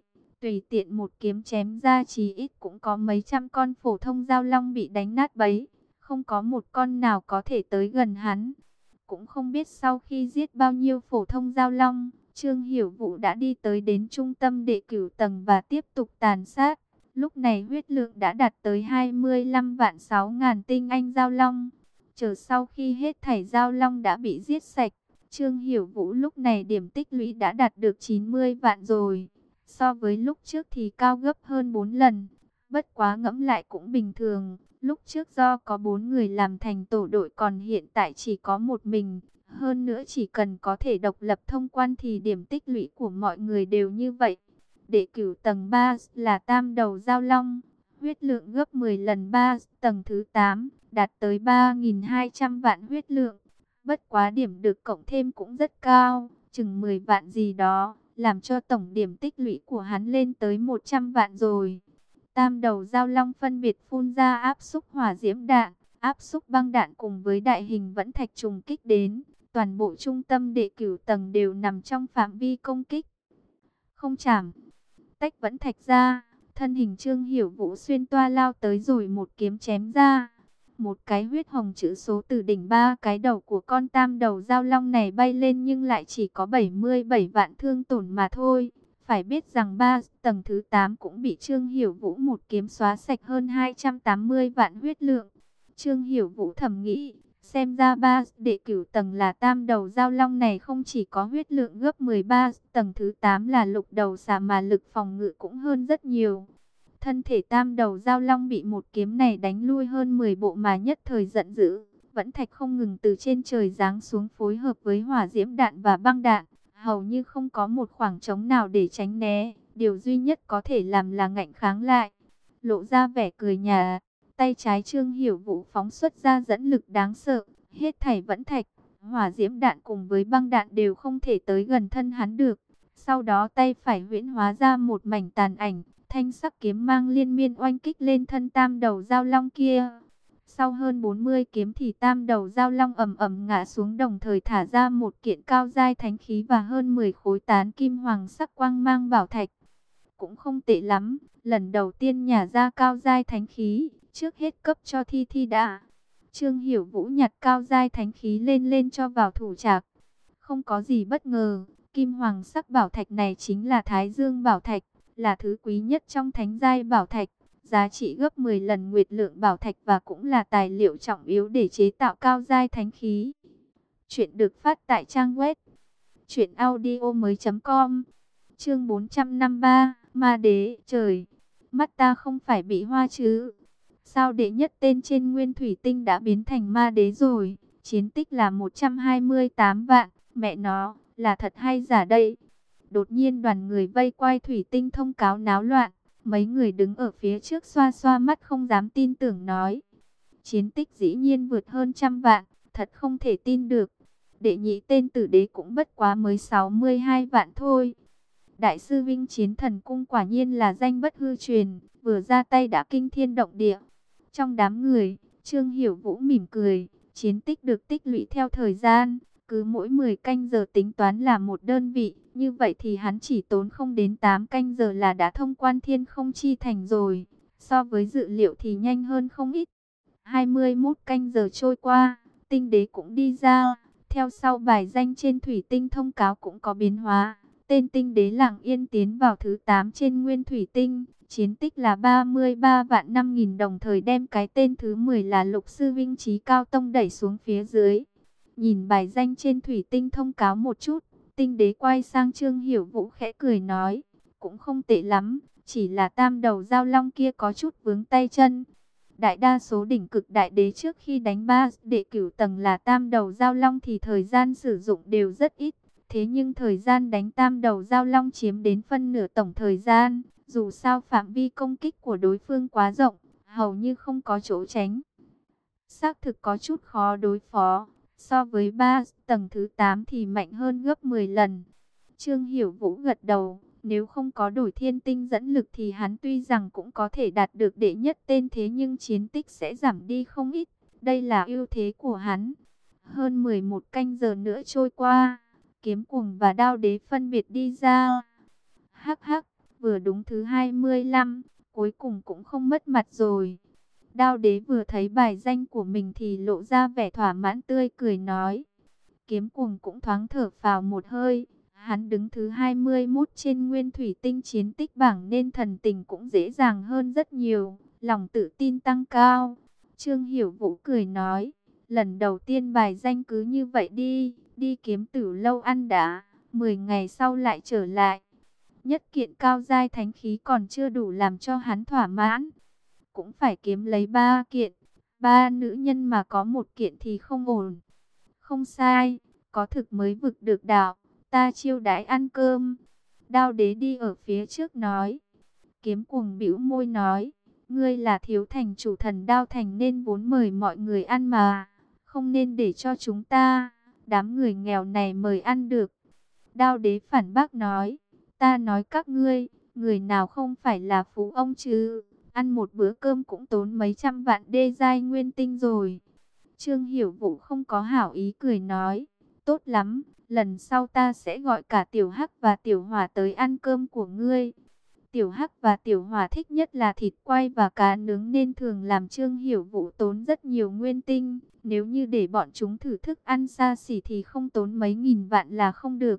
tùy tiện một kiếm chém ra chí ít cũng có mấy trăm con phổ thông giao long bị đánh nát bấy, không có một con nào có thể tới gần hắn. Cũng không biết sau khi giết bao nhiêu phổ thông giao long, Trương Hiểu Vũ đã đi tới đến trung tâm đệ cửu tầng và tiếp tục tàn sát. Lúc này huyết lượng đã đạt tới hai mươi lăm vạn sáu ngàn tinh anh giao long. Chờ sau khi hết thảy giao long đã bị giết sạch, Trương Hiểu Vũ lúc này điểm tích lũy đã đạt được chín mươi vạn rồi. So với lúc trước thì cao gấp hơn bốn lần. Bất quá ngẫm lại cũng bình thường. Lúc trước do có bốn người làm thành tổ đội, còn hiện tại chỉ có một mình. Hơn nữa chỉ cần có thể độc lập thông quan thì điểm tích lũy của mọi người đều như vậy. Đệ cửu tầng ba là tam đầu giao long. Huyết lượng gấp mười lần ba tầng thứ tám, đạt tới ba nghìn hai trăm vạn huyết lượng. Bất quá điểm được cộng thêm cũng rất cao, chừng mười vạn gì đó, làm cho tổng điểm tích lũy của hắn lên tới một trăm vạn rồi. Tam đầu giao long phân biệt phun ra áp xúc hỏa diễm đạn, áp xúc băng đạn cùng với đại hình vẫn thạch trùng kích đến. Toàn bộ trung tâm đệ cửu tầng đều nằm trong phạm vi công kích. Không chảm, tách vẫn thạch ra, thân hình Trương Hiểu Vũ xuyên toa lao tới rồi một kiếm chém ra. Một cái huyết hồng chữ số từ đỉnh ba cái đầu của con tam đầu giao long này bay lên, nhưng lại chỉ có bảy mươi bảy vạn thương tổn mà thôi. Phải biết rằng ba tầng thứ tám cũng bị Trương Hiểu Vũ một kiếm xóa sạch hơn hai trăm tám mươi vạn huyết lượng. Trương Hiểu Vũ thầm nghĩ, xem ra ba đệ cửu tầng là tam đầu giao long này không chỉ có huyết lượng gấp mười ba tầng thứ tám là lục đầu xà mà lực phòng ngự cũng hơn rất nhiều. Thân thể tam đầu giao long bị một kiếm này đánh lui hơn mười bộ mà nhất thời giận dữ. Vẫn thạch không ngừng từ trên trời giáng xuống phối hợp với hỏa diễm đạn và băng đạn. Hầu như không có một khoảng trống nào để tránh né. Điều duy nhất có thể làm là ngạnh kháng lại. Lộ ra vẻ cười nhà. Tay trái Trương Hiểu Vũ phóng xuất ra dẫn lực đáng sợ. Hết thảy vẫn thạch, hỏa diễm đạn cùng với băng đạn đều không thể tới gần thân hắn được. Sau đó tay phải huyễn hóa ra một mảnh tàn ảnh. Thanh sắc kiếm mang liên miên oanh kích lên thân tam đầu giao long kia. Sau hơn bốn mươi kiếm thì tam đầu giao long ầm ầm ngã xuống, đồng thời thả ra một kiện cao giai thánh khí và hơn mười khối tán kim hoàng sắc quang mang bảo thạch. Cũng không tệ lắm, lần đầu tiên nhả ra cao giai thánh khí, trước hết cấp cho Thi Thi đã. Trương Hiểu Vũ nhặt cao giai thánh khí lên lên cho vào thủ trạc. Không có gì bất ngờ, kim hoàng sắc bảo thạch này chính là Thái Dương bảo thạch, là thứ quý nhất trong thánh giai bảo thạch, giá trị gấp mười lần nguyệt lượng bảo thạch và cũng là tài liệu trọng yếu để chế tạo cao giai thánh khí. Chuyện được phát tại trang web truyện audio mới chấm com. Chương bốn trăm năm mươi ba, Ma Đế. Trời, mắt ta không phải bị hoa chứ? Sao đệ nhất tên trên nguyên thủy tinh đã biến thành ma đế rồi? Chiến tích là một trăm hai mươi tám vạn, mẹ nó, là thật hay giả đây? Đột nhiên đoàn người vây quay thủy tinh thông cáo náo loạn. Mấy người đứng ở phía trước xoa xoa mắt không dám tin tưởng nói. Chiến tích dĩ nhiên vượt hơn trăm vạn, thật không thể tin được. Đệ nhị tên tử đế cũng bất quá mới sáu mươi hai vạn thôi. Đại sư Vinh Chiến Thần Cung quả nhiên là danh bất hư truyền, vừa ra tay đã kinh thiên động địa. Trong đám người, Trương Hiểu Vũ mỉm cười, chiến tích được tích lũy theo thời gian, cứ mỗi mười canh giờ tính toán là một đơn vị, như vậy thì hắn chỉ tốn không đến tám canh giờ là đã thông quan Thiên Không Chi Thành rồi, so với dự liệu thì nhanh hơn không ít. hai mươi mốt canh giờ trôi qua, tinh đế cũng đi ra, theo sau bài danh trên thủy tinh thông cáo cũng có biến hóa. Tên tinh đế lặng yên tiến vào thứ tám trên nguyên thủy tinh, chiến tích là ba mươi ba vạn năm nghìn, đồng thời đem cái tên thứ mười là Lục Sư Vinh Chí Cao Tông đẩy xuống phía dưới. Nhìn bài danh trên thủy tinh thông cáo một chút, tinh đế quay sang Trương Hiểu Vũ khẽ cười nói, cũng không tệ lắm, chỉ là tam đầu giao long kia có chút vướng tay chân. Đại đa số đỉnh cực đại đế trước khi đánh ba đệ cửu tầng là tam đầu giao long thì thời gian sử dụng đều rất ít. Thế nhưng thời gian đánh tam đầu giao long chiếm đến phân nửa tổng thời gian, dù sao phạm vi công kích của đối phương quá rộng, hầu như không có chỗ tránh. Xác thực có chút khó đối phó, so với ba tầng thứ tám thì mạnh hơn gấp mười lần. Trương Hiểu Vũ gật đầu, nếu không có đổi thiên tinh dẫn lực thì hắn tuy rằng cũng có thể đạt được đệ nhất tên, thế nhưng chiến tích sẽ giảm đi không ít, đây là ưu thế của hắn. Hơn mười một canh giờ nữa trôi qua, Kiếm Cuồng và Đao Đế phân biệt đi ra. Hắc hắc, vừa đúng thứ hai mươi lăm, cuối cùng cũng không mất mặt rồi. Đao đế vừa thấy bài danh của mình thì lộ ra vẻ thỏa mãn tươi cười nói. Kiếm Cuồng cũng thoáng thở phào một hơi. Hắn đứng thứ hai mươi mốt trên nguyên thủy tinh chiến tích bảng nên thần tình cũng dễ dàng hơn rất nhiều. Lòng tự tin tăng cao. Trương Hiểu Vũ cười nói. Lần đầu tiên bài danh cứ như vậy đi. Đi kiếm tử lâu ăn đã. Mười ngày sau lại trở lại. Nhất kiện cao giai thánh khí còn chưa đủ làm cho hắn thỏa mãn. Cũng phải kiếm lấy ba kiện. Ba nữ nhân mà có một kiện thì không ổn. Không sai. Có thực mới vực được đạo. Ta chiêu đãi ăn cơm. Đao đế đi ở phía trước nói. Kiếm Cuồng bĩu môi nói. Ngươi là thiếu thành chủ thần Đao Thành nên vốn mời mọi người ăn mà. Không nên để cho chúng ta, đám người nghèo này mời ăn được. Đao đế phản bác nói. Ta nói các ngươi, người nào không phải là phú ông chứ. Ăn một bữa cơm cũng tốn mấy trăm vạn đê giai nguyên tinh rồi. Trương Hiểu Vũ không có hảo ý cười nói. Tốt lắm, lần sau ta sẽ gọi cả Tiểu Hắc và Tiểu Hỏa tới ăn cơm của ngươi. Tiểu Hắc và Tiểu Hỏa thích nhất là thịt quay và cá nướng nên thường làm Trương Hiểu Vũ tốn rất nhiều nguyên tinh. Nếu như để bọn chúng thử thức ăn xa xỉ thì không tốn mấy nghìn vạn là không được.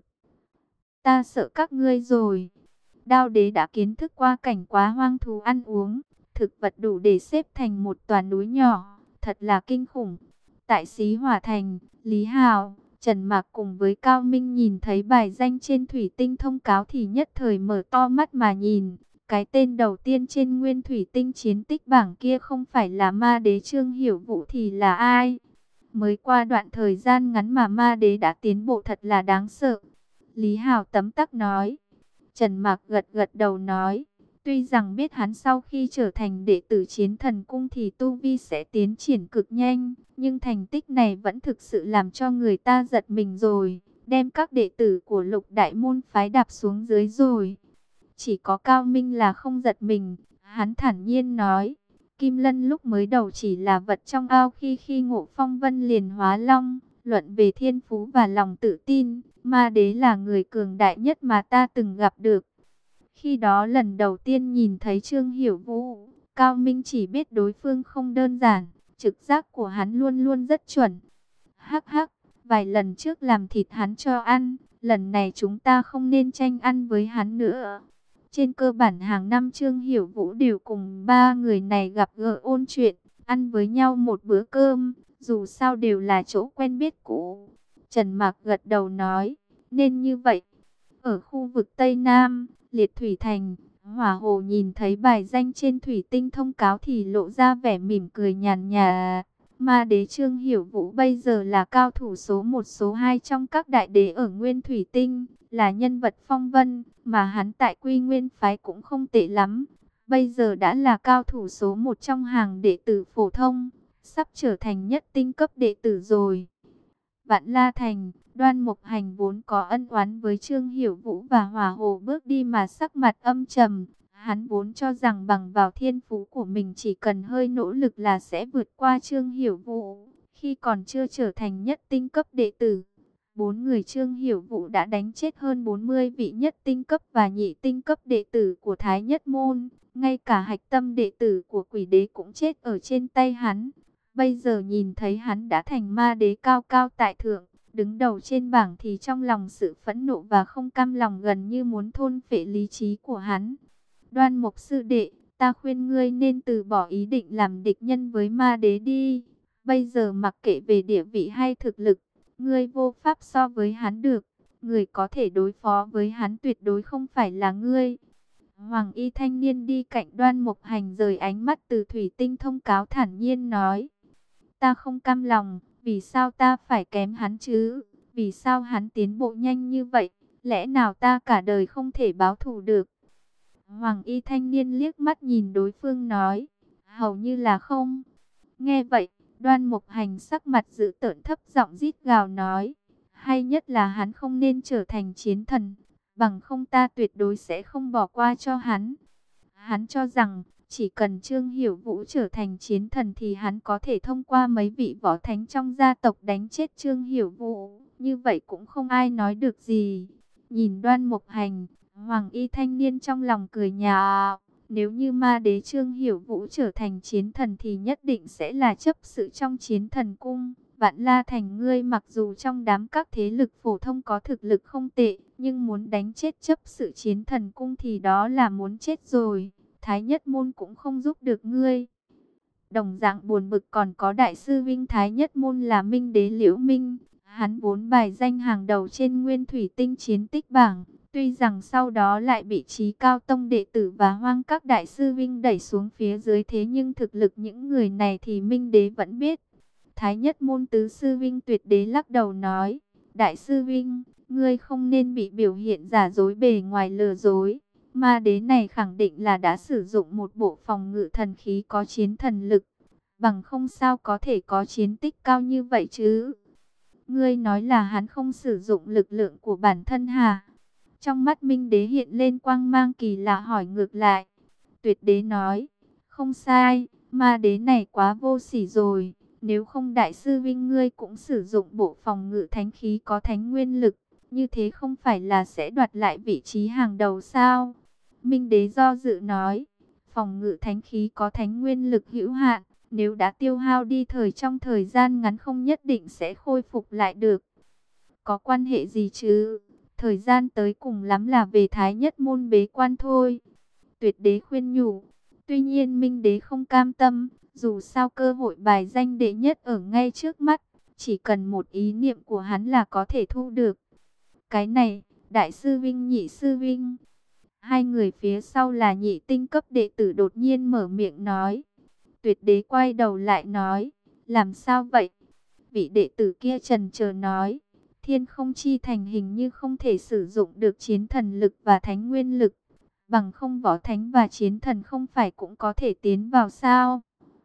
Ta sợ các ngươi rồi. Đao đế đã kiến thức qua cảnh quá hoang thú ăn uống. Thực vật đủ để xếp thành một tòa núi nhỏ. Thật là kinh khủng. Tại Xí Hỏa Thành, Lý Hào, Trần Mạc cùng với Cao Minh nhìn thấy bài danh trên thủy tinh thông cáo thì nhất thời mở to mắt mà nhìn. Cái tên đầu tiên trên nguyên thủy tinh chiến tích bảng kia không phải là ma đế Trương Hiểu Vũ thì là ai? Mới qua đoạn thời gian ngắn mà ma đế đã tiến bộ thật là đáng sợ. Lý Hào tấm tắc nói. Trần Mạc gật gật đầu nói. Tuy rằng biết hắn sau khi trở thành đệ tử Chiến Thần Cung thì tu vi sẽ tiến triển cực nhanh, nhưng thành tích này vẫn thực sự làm cho người ta giật mình rồi, đem các đệ tử của Lục Đại môn phái đạp xuống dưới rồi. Chỉ có Cao Minh là không giật mình, hắn thản nhiên nói, Kim Lân lúc mới đầu chỉ là vật trong ao, khi khi ngộ phong vân liền hóa long. Luận về thiên phú và lòng tự tin, ma đế là người cường đại nhất mà ta từng gặp được. Khi đó lần đầu tiên nhìn thấy Trương Hiểu Vũ, Cao Minh chỉ biết đối phương không đơn giản, trực giác của hắn luôn luôn rất chuẩn. Hắc hắc, vài lần trước làm thịt hắn cho ăn, lần này chúng ta không nên tranh ăn với hắn nữa. Trên cơ bản hàng năm Trương Hiểu Vũ đều cùng ba người này gặp gỡ ôn chuyện, ăn với nhau một bữa cơm, dù sao đều là chỗ quen biết cũ. Trần Mạc gật đầu nói, nên như vậy. Ở khu vực Tây Nam, Liệt Thủy Thành, Hỏa Hồ nhìn thấy bài danh trên thủy tinh thông cáo thì lộ ra vẻ mỉm cười nhàn nhạt. Ma đế Trương Hiểu Vũ bây giờ là cao thủ số một số hai trong các đại đế ở Nguyên Thủy Tinh, là nhân vật phong vân, mà hắn tại Quy Nguyên phái cũng không tệ lắm. Bây giờ đã là cao thủ số một trong hàng đệ tử phổ thông, sắp trở thành nhất tinh cấp đệ tử rồi. Vạn La Thành, Đoan Mục Hành vốn có ân oán với Trương Hiểu Vũ và Hỏa Hồ bước đi mà sắc mặt âm trầm. Hắn vốn cho rằng bằng vào thiên phú của mình chỉ cần hơi nỗ lực là sẽ vượt qua Trương Hiểu Vũ. Khi còn chưa trở thành nhất tinh cấp đệ tử, bốn người Trương Hiểu Vũ đã đánh chết hơn bốn mươi vị nhất tinh cấp và nhị tinh cấp đệ tử của Thái Nhất Môn. Ngay cả hạch tâm đệ tử của Quỷ Đế cũng chết ở trên tay hắn. Bây giờ nhìn thấy hắn đã thành ma đế cao cao tại thượng, đứng đầu trên bảng thì trong lòng sự phẫn nộ và không cam lòng gần như muốn thôn phệ lý trí của hắn. Đoan Mục sư đệ, ta khuyên ngươi nên từ bỏ ý định làm địch nhân với ma đế đi. Bây giờ mặc kệ về địa vị hay thực lực, ngươi vô pháp so với hắn được. Người có thể đối phó với hắn tuyệt đối không phải là ngươi. Hoàng y thanh niên đi cạnh Đoan Mục Hành rời ánh mắt từ thủy tinh thông cáo thản nhiên nói. Ta không cam lòng, vì sao ta phải kém hắn chứ? Vì sao hắn tiến bộ nhanh như vậy? Lẽ nào ta cả đời không thể báo thù được? Hoàng y thanh niên liếc mắt nhìn đối phương nói, hầu như là không. Nghe vậy, Đoan Mục Hành sắc mặt dữ tợn thấp giọng rít gào nói, hay nhất là hắn không nên trở thành chiến thần, bằng không ta tuyệt đối sẽ không bỏ qua cho hắn. Hắn cho rằng, chỉ cần Trương Hiểu Vũ trở thành chiến thần thì hắn có thể thông qua mấy vị võ thánh trong gia tộc đánh chết Trương Hiểu Vũ. Như vậy cũng không ai nói được gì. Nhìn Đoan Mục Hành, Hoàng y thanh niên trong lòng cười nhạo, nếu như ma đế Trương Hiểu Vũ trở thành chiến thần thì nhất định sẽ là chấp sự trong chiến thần cung. Vạn La Thành ngươi mặc dù trong đám các thế lực phổ thông có thực lực không tệ, nhưng muốn đánh chết chấp sự chiến thần cung thì đó là muốn chết rồi. Thái Nhất Môn cũng không giúp được ngươi. Đồng dạng buồn bực còn có đại sư vinh Thái Nhất Môn là Minh Đế Liễu Minh. Hắn vốn bài danh hàng đầu trên Nguyên Thủy Tinh chiến tích bảng. Tuy rằng sau đó lại bị Chí Cao Tông đệ tử và Hoang các đại sư vinh đẩy xuống phía dưới, thế nhưng thực lực những người này thì Minh Đế vẫn biết. Thái Nhất Môn tứ sư vinh Tuyệt Đế lắc đầu nói, đại sư vinh, ngươi không nên bị biểu hiện giả dối bề ngoài lừa dối. Ma đế này khẳng định là đã sử dụng một bộ phòng ngự thần khí có chiến thần lực, bằng không sao có thể có chiến tích cao như vậy chứ. Ngươi nói là hắn không sử dụng lực lượng của bản thân hả? Trong mắt Minh Đế hiện lên quang mang kỳ lạ hỏi ngược lại. Tuyệt Đế nói, không sai, ma đế này quá vô sỉ rồi. Nếu không đại sư vinh ngươi cũng sử dụng bộ phòng ngự thánh khí có thánh nguyên lực, như thế không phải là sẽ đoạt lại vị trí hàng đầu sao? Minh Đế do dự nói, phòng ngự thánh khí có thánh nguyên lực hữu hạn, nếu đã tiêu hao đi thời trong thời gian ngắn không nhất định sẽ khôi phục lại được. Có quan hệ gì chứ? Thời gian tới cùng lắm là về Thái Nhất Môn bế quan thôi. Tuyệt Đế khuyên nhủ. Tuy nhiên Minh Đế không cam tâm, dù sao cơ hội bài danh đệ nhất ở ngay trước mắt, chỉ cần một ý niệm của hắn là có thể thu được. Cái này, đại sư vinh nhị sư vinh. Hai người phía sau là nhị tinh cấp đệ tử đột nhiên mở miệng nói. Tuyệt Đế quay đầu lại nói, làm sao vậy? Vị đệ tử kia trần chờ nói, Thiên Không Chi Thành hình như không thể sử dụng được chiến thần lực và thánh nguyên lực, bằng không võ thánh và chiến thần không phải cũng có thể tiến vào sao?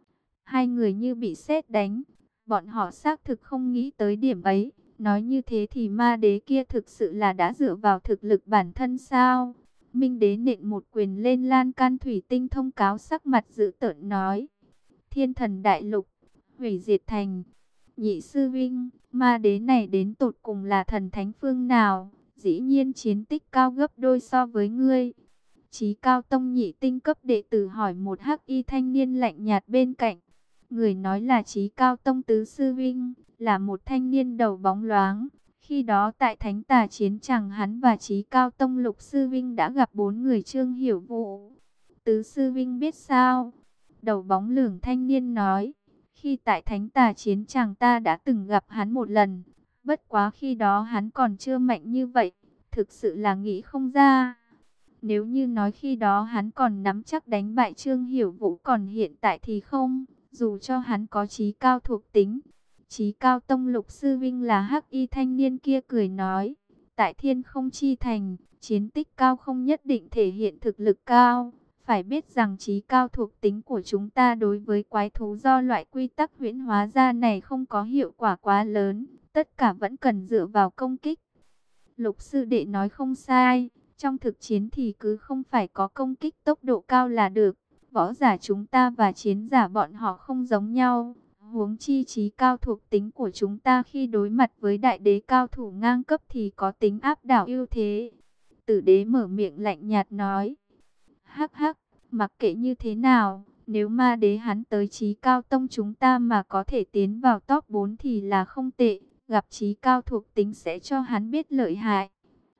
Hai người như bị sét đánh, bọn họ xác thực không nghĩ tới điểm ấy. Nói như thế thì ma đế kia thực sự là đã dựa vào thực lực bản thân sao? Minh Đế nện một quyền lên lan can thủy tinh thông cáo, sắc mặt dữ tợn nói, Thiên Thần Đại Lục, hủy diệt thành. Nhị sư vinh, ma đế này đến tột cùng là thần thánh phương nào? Dĩ nhiên chiến tích cao gấp đôi so với ngươi. Chí Cao Tông nhị tinh cấp đệ tử hỏi một hắc y thanh niên lạnh nhạt bên cạnh. Người nói là Chí Cao Tông tứ sư vinh, là một thanh niên đầu bóng loáng. Khi đó tại Thánh Tà chiến tràng, hắn và Chí Cao Tông lục sư vinh đã gặp bốn người Trương Hiểu Vũ. Tứ sư vinh biết sao? Đầu bóng lửng thanh niên nói, khi tại Thánh Tà chiến tràng ta đã từng gặp hắn một lần, bất quá khi đó hắn còn chưa mạnh như vậy, thực sự là nghĩ không ra. Nếu như nói khi đó hắn còn nắm chắc đánh bại Trương Hiểu Vũ, còn hiện tại thì không, dù cho hắn có chí cao thuộc tính. Chí Cao Tông lục sư vinh là hắc y thanh niên kia cười nói, tại Thiên Không Chi Thành, chiến tích cao không nhất định thể hiện thực lực cao. Phải biết rằng chí cao thuộc tính của chúng ta đối với quái thú do loại quy tắc huyễn hóa ra này không có hiệu quả quá lớn, tất cả vẫn cần dựa vào công kích. Lục sư đệ nói không sai, trong thực chiến thì cứ không phải có công kích tốc độ cao là được. Võ giả chúng ta và chiến giả bọn họ không giống nhau. Huống chi chí cao thuộc tính của chúng ta khi đối mặt với đại đế cao thủ ngang cấp thì có tính áp đảo ưu thế. Tử đế mở miệng lạnh nhạt nói. Hắc hắc, mặc kệ như thế nào, nếu ma đế hắn tới Chí Cao Tông chúng ta mà có thể tiến vào top bốn thì là không tệ, gặp chí cao thuộc tính sẽ cho hắn biết lợi hại.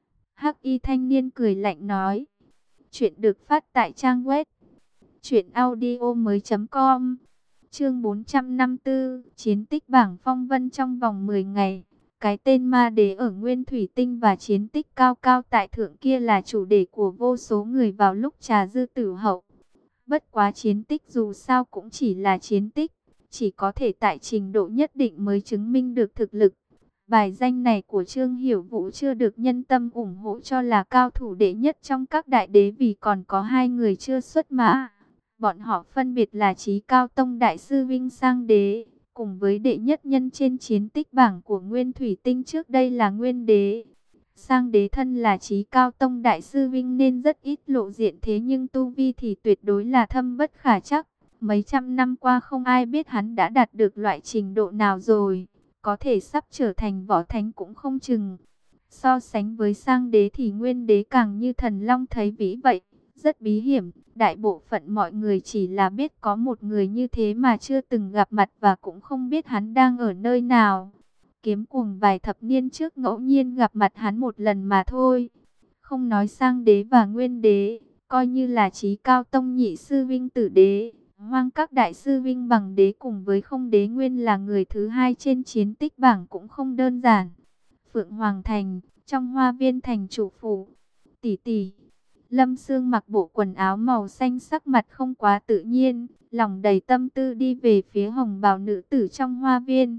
Hắc y thanh niên cười lạnh nói. Chuyện được phát tại trang web truyện audio mới chấm com. Chương bốn trăm năm mươi tư, chiến tích bảng phong vân trong vòng mười ngày. Cái tên ma đế ở Nguyên Thủy Tinh và chiến tích cao cao tại thượng kia là chủ đề của vô số người vào lúc trà dư tử hậu. Bất quá chiến tích dù sao cũng chỉ là chiến tích, chỉ có thể tại trình độ nhất định mới chứng minh được thực lực. Bài danh này của Trương Hiểu Vũ chưa được nhân tâm ủng hộ cho là cao thủ đệ nhất trong các đại đế, vì còn có hai người chưa xuất mã. Bọn họ phân biệt là Chí Cao Tông đại sư Vinh Sang Đế, cùng với đệ nhất nhân trên chiến tích bảng của Nguyên Thủy Tinh trước đây là Nguyên Đế. Sang Đế thân là Chí Cao Tông đại sư Vinh nên rất ít lộ diện, thế nhưng tu vi thì tuyệt đối là thâm bất khả trắc. Mấy trăm năm qua không ai biết hắn đã đạt được loại trình độ nào rồi, có thể sắp trở thành võ thánh cũng không chừng. So sánh với sang đế thì nguyên đế càng như thần long thấy vĩ vậy, rất bí hiểm. Đại bộ phận mọi người chỉ là biết có một người như thế mà chưa từng gặp mặt và cũng không biết hắn đang ở nơi nào. Kiếm Cuồng vài thập niên trước ngẫu nhiên gặp mặt hắn một lần mà thôi. Không nói sang đế và nguyên đế, coi như là chí cao tông nhị sư vinh tử đế, hoang các đại sư vinh bằng đế cùng với không đế nguyên là người thứ hai trên chiến tích bảng cũng không đơn giản. Phượng Hoàng Thành, trong hoa viên thành chủ phủ. Tỷ tỷ, Lâm Sương mặc bộ quần áo màu xanh, sắc mặt không quá tự nhiên, lòng đầy tâm tư đi về phía hồng bào nữ tử trong hoa viên.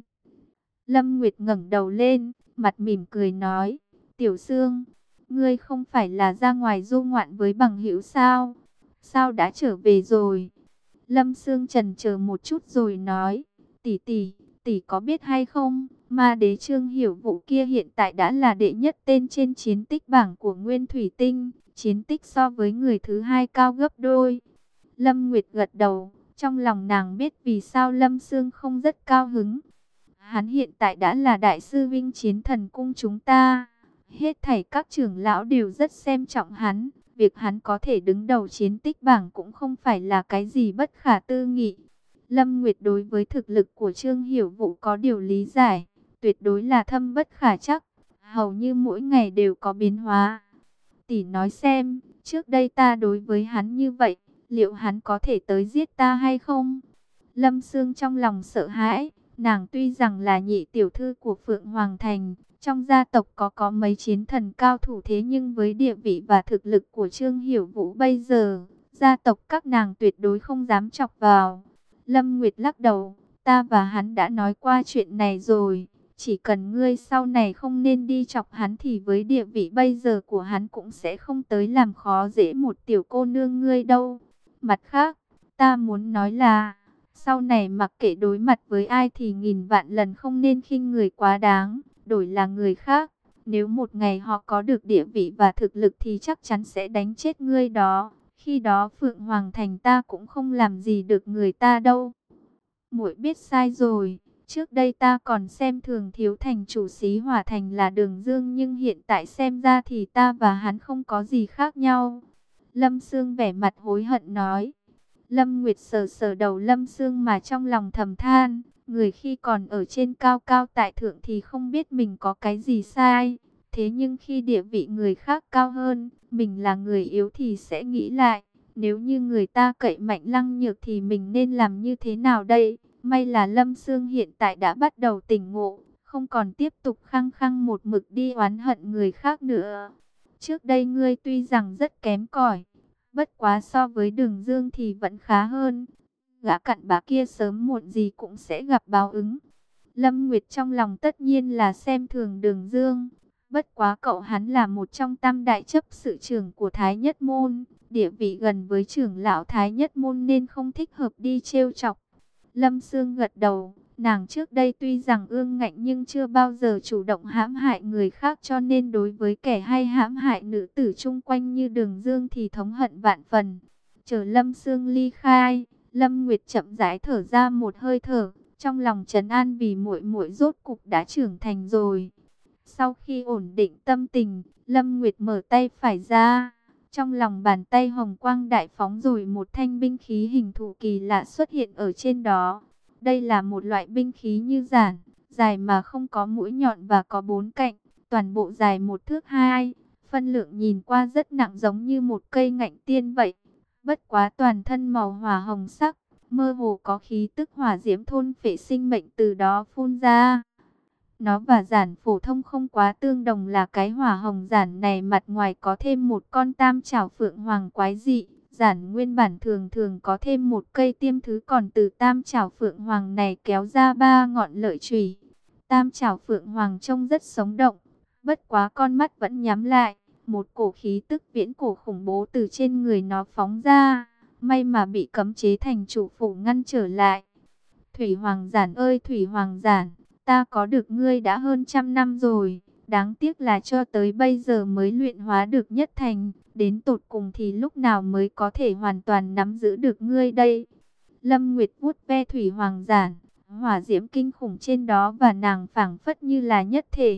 Lâm Nguyệt ngẩng đầu lên, mặt mỉm cười nói, Tiểu Sương, ngươi không phải là ra ngoài du ngoạn với bằng hữu sao? Sao đã trở về rồi? Lâm Sương chần chờ một chút rồi nói, tỷ tỷ, tỷ có biết hay không, ma đế Trương Hiểu Vũ kia hiện tại đã là đệ nhất tên trên chiến tích bảng của Nguyên Thủy Tinh, chiến tích so với người thứ hai cao gấp đôi. Lâm Nguyệt gật đầu, trong lòng nàng biết vì sao Lâm Sương không rất cao hứng. Hắn hiện tại đã là đại sư vinh chiến thần cung chúng ta, hết thảy các trưởng lão đều rất xem trọng hắn. Việc hắn có thể đứng đầu chiến tích bảng cũng không phải là cái gì bất khả tư nghị. Lâm Nguyệt đối với thực lực của Trương Hiểu Vũ có điều lý giải, tuyệt đối là thâm bất khả trắc, hầu như mỗi ngày đều có biến hóa. Tỷ nói xem, trước đây ta đối với hắn như vậy, liệu hắn có thể tới giết ta hay không? Lâm Sương trong lòng sợ hãi, nàng tuy rằng là nhị tiểu thư của Phượng Hoàng Thành, trong gia tộc có có mấy chiến thần cao thủ, thế nhưng với địa vị và thực lực của Trương Hiểu Vũ bây giờ, gia tộc các nàng tuyệt đối không dám chọc vào. Lâm Nguyệt lắc đầu, ta và hắn đã nói qua chuyện này rồi, chỉ cần ngươi sau này không nên đi chọc hắn thì với địa vị bây giờ của hắn cũng sẽ không tới làm khó dễ một tiểu cô nương ngươi đâu. Mặt khác, ta muốn nói là, sau này mặc kệ đối mặt với ai thì nghìn vạn lần không nên khinh người quá đáng, đổi là người khác. Nếu một ngày họ có được địa vị và thực lực thì chắc chắn sẽ đánh chết ngươi đó. Khi đó Phượng Hoàng Thành ta cũng không làm gì được người ta đâu. Muội biết sai rồi. Trước đây ta còn xem thường thiếu thành chủ Xí Hỏa Thành là Đường Dương, nhưng hiện tại xem ra thì ta và hắn không có gì khác nhau. Lâm Sương vẻ mặt hối hận nói. Lâm Nguyệt sờ sờ đầu Lâm Sương mà trong lòng thầm than, người khi còn ở trên cao cao tại thượng thì không biết mình có cái gì sai. Thế nhưng khi địa vị người khác cao hơn, mình là người yếu thì sẽ nghĩ lại, nếu như người ta cậy mạnh lăng nhược thì mình nên làm như thế nào đây? May là Lâm Sương hiện tại đã bắt đầu tỉnh ngộ, không còn tiếp tục khăng khăng một mực đi oán hận người khác nữa. Trước đây ngươi tuy rằng rất kém cỏi, bất quá so với Đường Dương thì vẫn khá hơn. Gã cặn bã kia sớm muộn gì cũng sẽ gặp báo ứng. Lâm Nguyệt trong lòng tất nhiên là xem thường Đường Dương. Bất quá cậu hắn là một trong tam đại chấp sự trưởng của Thái Nhất Môn, địa vị gần với trưởng lão Thái Nhất Môn nên không thích hợp đi trêu chọc. Lâm Sương gật đầu, nàng trước đây tuy rằng ương ngạnh nhưng chưa bao giờ chủ động hãm hại người khác, cho nên đối với kẻ hay hãm hại nữ tử chung quanh như Đường Dương thì thống hận vạn phần. Chờ Lâm Sương ly khai, Lâm Nguyệt chậm rãi thở ra một hơi thở, trong lòng trấn an vì muội muội rốt cục đã trưởng thành rồi. Sau khi ổn định tâm tình, Lâm Nguyệt mở tay phải ra, trong lòng bàn tay hồng quang đại phóng rồi một thanh binh khí hình thù kỳ lạ xuất hiện ở trên đó. Đây là một loại binh khí như giản, dài mà không có mũi nhọn và có bốn cạnh, toàn bộ dài một thước hai, phân lượng nhìn qua rất nặng giống như một cây ngạnh tiên vậy. Bất quá toàn thân màu hỏa hồng sắc, mơ hồ có khí tức hỏa diễm thôn phệ sinh mệnh từ đó phun ra. Nó và giản phổ thông không quá tương đồng là cái hỏa hồng giản này mặt ngoài có thêm một con tam trảo phượng hoàng quái dị. Giản nguyên bản thường thường có thêm một cây tiêm thứ, còn từ tam trảo phượng hoàng này kéo ra ba ngọn lợi chùy. Tam trảo phượng hoàng trông rất sống động, bất quá con mắt vẫn nhắm lại. Một cổ khí tức viễn cổ khủng bố từ trên người nó phóng ra, may mà bị cấm chế thành chủ phủ ngăn trở lại. Thủy Hoàng Giản ơi Thủy Hoàng Giản, ta có được ngươi đã hơn trăm năm rồi, đáng tiếc là cho tới bây giờ mới luyện hóa được nhất thành, đến tột cùng thì lúc nào mới có thể hoàn toàn nắm giữ được ngươi đây. Lâm Nguyệt vuốt ve Thủy Hoàng Giản, hỏa diễm kinh khủng trên đó và nàng phảng phất như là nhất thể,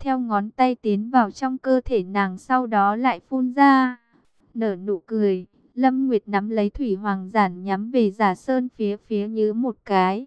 theo ngón tay tiến vào trong cơ thể nàng, sau đó lại phun ra. Nở nụ cười, Lâm Nguyệt nắm lấy thủy hoàng giản nhắm về Giả Sơn phía phía như một cái.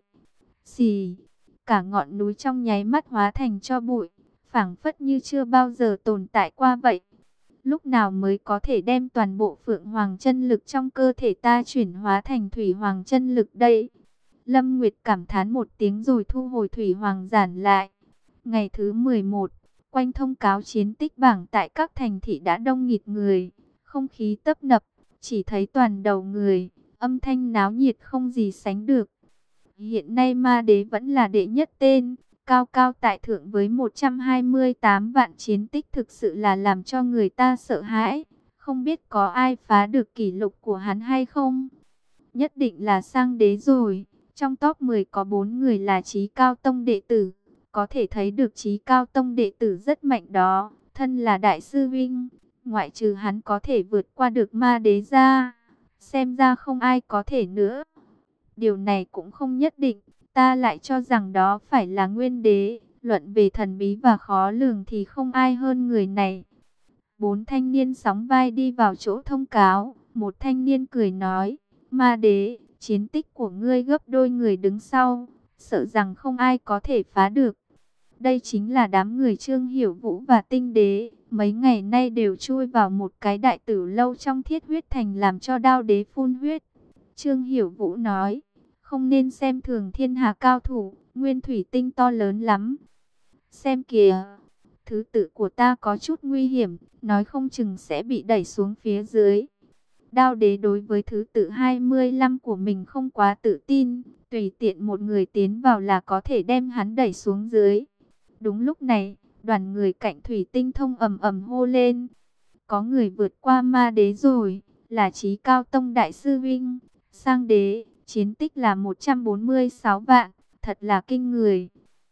Xì, cả ngọn núi trong nháy mắt hóa thành tro bụi, phảng phất như chưa bao giờ tồn tại qua vậy. Lúc nào mới có thể đem toàn bộ Phượng Hoàng chân lực trong cơ thể ta chuyển hóa thành Thủy Hoàng chân lực đây? Lâm Nguyệt cảm thán một tiếng rồi thu hồi Thủy Hoàng giản lại. Ngày thứ mười một, quanh thông cáo chiến tích bảng tại các thành thị đã đông nghịt người, không khí tấp nập, chỉ thấy toàn đầu người, âm thanh náo nhiệt không gì sánh được. Hiện nay Ma Đế vẫn là đệ nhất tên, cao cao tại thượng với một trăm hai mươi tám vạn chiến tích, thực sự là làm cho người ta sợ hãi. Không biết có ai phá được kỷ lục của hắn hay không? Nhất định là Sang Đế rồi. Trong top mười có bốn người là Chí Cao Tông đệ tử. Có thể thấy được Chí Cao Tông đệ tử rất mạnh đó. Thân là đại sư huynh, ngoại trừ hắn có thể vượt qua được Ma Đế ra, xem ra không ai có thể nữa. Điều này cũng không nhất định, ta lại cho rằng đó phải là Nguyên Đế. Luận về thần bí và khó lường thì không ai hơn người này. Bốn thanh niên sóng vai đi vào chỗ thông cáo. Một thanh niên cười nói: Ma Đế, chiến tích của ngươi gấp đôi người đứng sau, sợ rằng không ai có thể phá được. Đây chính là đám người Trương Hiểu Vũ và Tinh Đế, mấy ngày nay đều chui vào một cái đại tử lâu trong Thiết Huyết Thành, làm cho Đao Đế phun huyết. Trương Hiểu Vũ nói: không nên xem thường thiên hà cao thủ, nguyên thủy tinh to lớn lắm. Xem kìa, thứ tự của ta có chút nguy hiểm, nói không chừng sẽ bị đẩy xuống phía dưới. Đao Đế đối với thứ tự hai mươi lăm của mình không quá tự tin, tùy tiện một người tiến vào là có thể đem hắn đẩy xuống dưới. Đúng lúc này, đoàn người cạnh Thủy Tinh Thông ầm ầm hô lên: có người vượt qua Ma Đế rồi, là Chí Cao Tông đại sư huynh, Sang Đế, chiến tích là một trăm bốn mươi sáu vạn, thật là kinh người.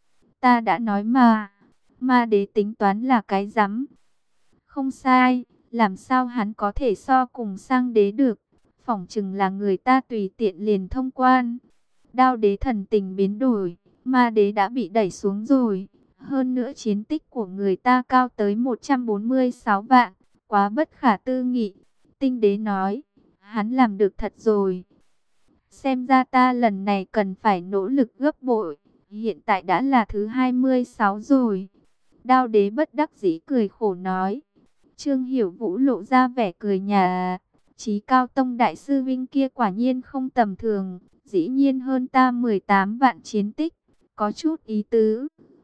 Ta đã nói mà, Ma Đế tính toán là cái rắm. Không sai, làm sao hắn có thể so cùng Sang Đế được, phỏng chừng là người ta tùy tiện liền thông quan. Đao Đế thần tình biến đổi, Ma Đế đã bị đẩy xuống rồi. Hơn nữa chiến tích của người ta cao tới một trăm bốn mươi sáu vạn, quá bất khả tư nghị. Tinh Đế nói: hắn làm được thật rồi. Xem ra ta lần này cần phải nỗ lực gấp bội, hiện tại đã là thứ hai mươi sáu rồi. Đao Đế bất đắc dĩ cười khổ nói. Trương Hiểu Vũ lộ ra vẻ cười nhà: Chí Cao Tông đại sư vinh kia quả nhiên không tầm thường, dĩ nhiên hơn ta mười tám vạn chiến tích, có chút ý tứ.